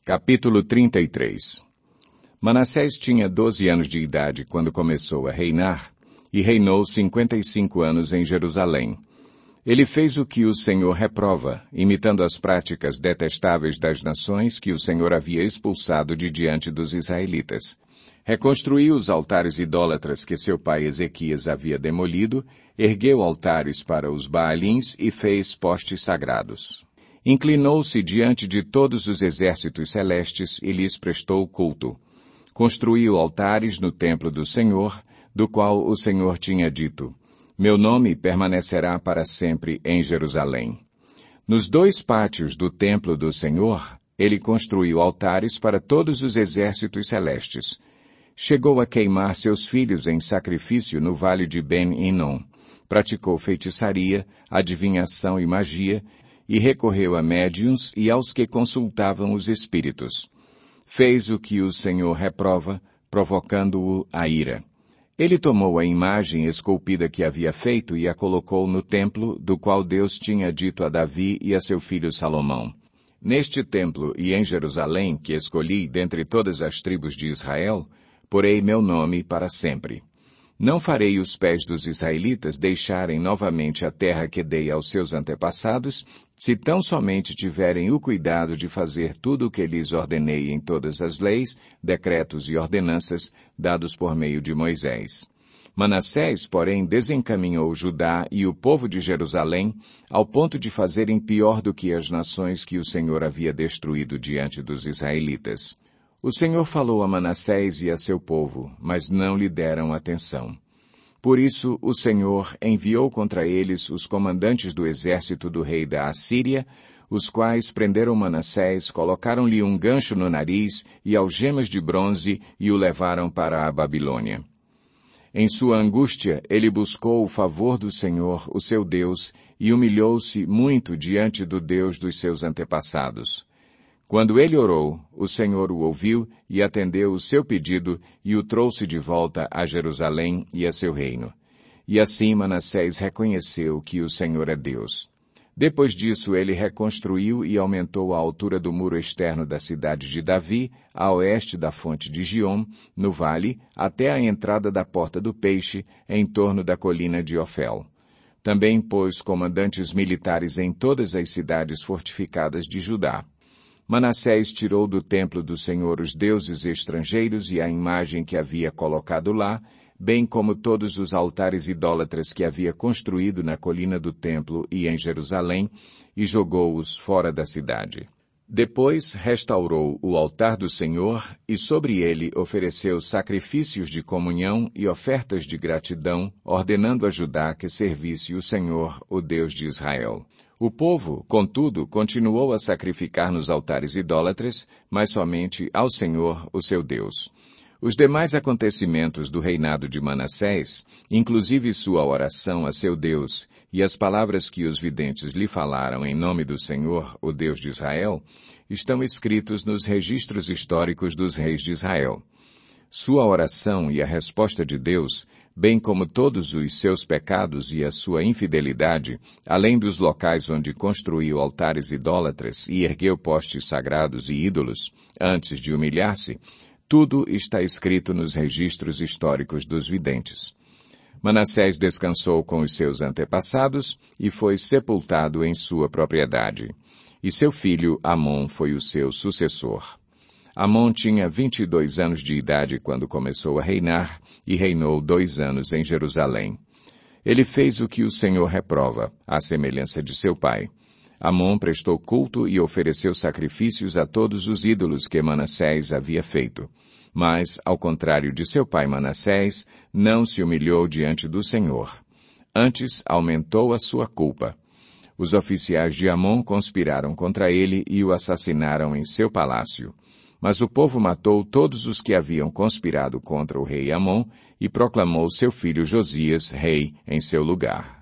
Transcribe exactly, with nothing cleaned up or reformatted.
Capítulo trinta e três. Manassés tinha doze anos de idade quando começou a reinar, e reinou cinquenta e cinco anos em Jerusalém. Ele fez o que o Senhor reprova, imitando as práticas detestáveis das nações que o Senhor havia expulsado de diante dos israelitas. Reconstruiu os altares idólatras que seu pai Ezequias havia demolido, ergueu altares para os Baalins e fez postes sagrados. Inclinou-se diante de todos os exércitos celestes e lhes prestou culto. Construiu altares no templo do Senhor, do qual o Senhor tinha dito: Meu nome permanecerá para sempre em Jerusalém. Nos dois pátios do templo do Senhor, ele construiu altares para todos os exércitos celestes. Chegou a queimar seus filhos em sacrifício no vale de Ben-Hinom. Praticou feitiçaria, adivinhação e magia, e recorreu a médiuns e aos que consultavam os espíritos. Fez o que o Senhor reprova, provocando-o à ira. Ele tomou a imagem esculpida que havia feito e a colocou no templo, do qual Deus tinha dito a Davi e a seu filho Salomão: Neste templo e em Jerusalém, que escolhi dentre todas as tribos de Israel, porei meu nome para sempre. Não farei os pés dos israelitas deixarem novamente a terra que dei aos seus antepassados, se tão somente tiverem o cuidado de fazer tudo o que lhes ordenei em todas as leis, decretos e ordenanças dados por meio de Moisés. Manassés, porém, desencaminhou Judá e o povo de Jerusalém, ao ponto de fazerem pior do que as nações que o Senhor havia destruído diante dos israelitas. O Senhor falou a Manassés e a seu povo, mas não lhe deram atenção. Por isso, o Senhor enviou contra eles os comandantes do exército do rei da Assíria, os quais prenderam Manassés, colocaram-lhe um gancho no nariz e algemas de bronze e o levaram para a Babilônia. Em sua angústia, ele buscou o favor do Senhor, o seu Deus, e humilhou-se muito diante do Deus dos seus antepassados. Quando ele orou, o Senhor o ouviu e atendeu o seu pedido e o trouxe de volta a Jerusalém e a seu reino. E assim Manassés reconheceu que o Senhor é Deus. Depois disso ele reconstruiu e aumentou a altura do muro externo da cidade de Davi, a oeste da fonte de Giom, no vale, até a entrada da Porta do Peixe, em torno da colina de Ofel. Também pôs comandantes militares em todas as cidades fortificadas de Judá. Manassés tirou do templo do Senhor os deuses estrangeiros e a imagem que havia colocado lá, bem como todos os altares idólatras que havia construído na colina do templo e em Jerusalém, e jogou-os fora da cidade. Depois restaurou o altar do Senhor e sobre ele ofereceu sacrifícios de comunhão e ofertas de gratidão, ordenando a Judá que servisse o Senhor, o Deus de Israel. O povo, contudo, continuou a sacrificar nos altares idólatras, mas somente ao Senhor, o seu Deus. Os demais acontecimentos do reinado de Manassés, inclusive sua oração a seu Deus e as palavras que os videntes lhe falaram em nome do Senhor, o Deus de Israel, estão escritos nos registros históricos dos reis de Israel. Sua oração e a resposta de Deus, bem como todos os seus pecados e a sua infidelidade, além dos locais onde construiu altares idólatras e ergueu postes sagrados e ídolos, antes de humilhar-se, tudo está escrito nos registros históricos dos videntes. Manassés descansou com os seus antepassados e foi sepultado em sua propriedade. E seu filho Amon foi o seu sucessor. Amon tinha vinte e dois anos de idade quando começou a reinar e reinou dois anos em Jerusalém. Ele fez o que o Senhor reprova, à semelhança de seu pai. Amon prestou culto e ofereceu sacrifícios a todos os ídolos que Manassés havia feito. Mas, ao contrário de seu pai Manassés, não se humilhou diante do Senhor. Antes, aumentou a sua culpa. Os oficiais de Amon conspiraram contra ele e o assassinaram em seu palácio. Mas o povo matou todos os que haviam conspirado contra o rei Amon e proclamou seu filho Josias rei em seu lugar.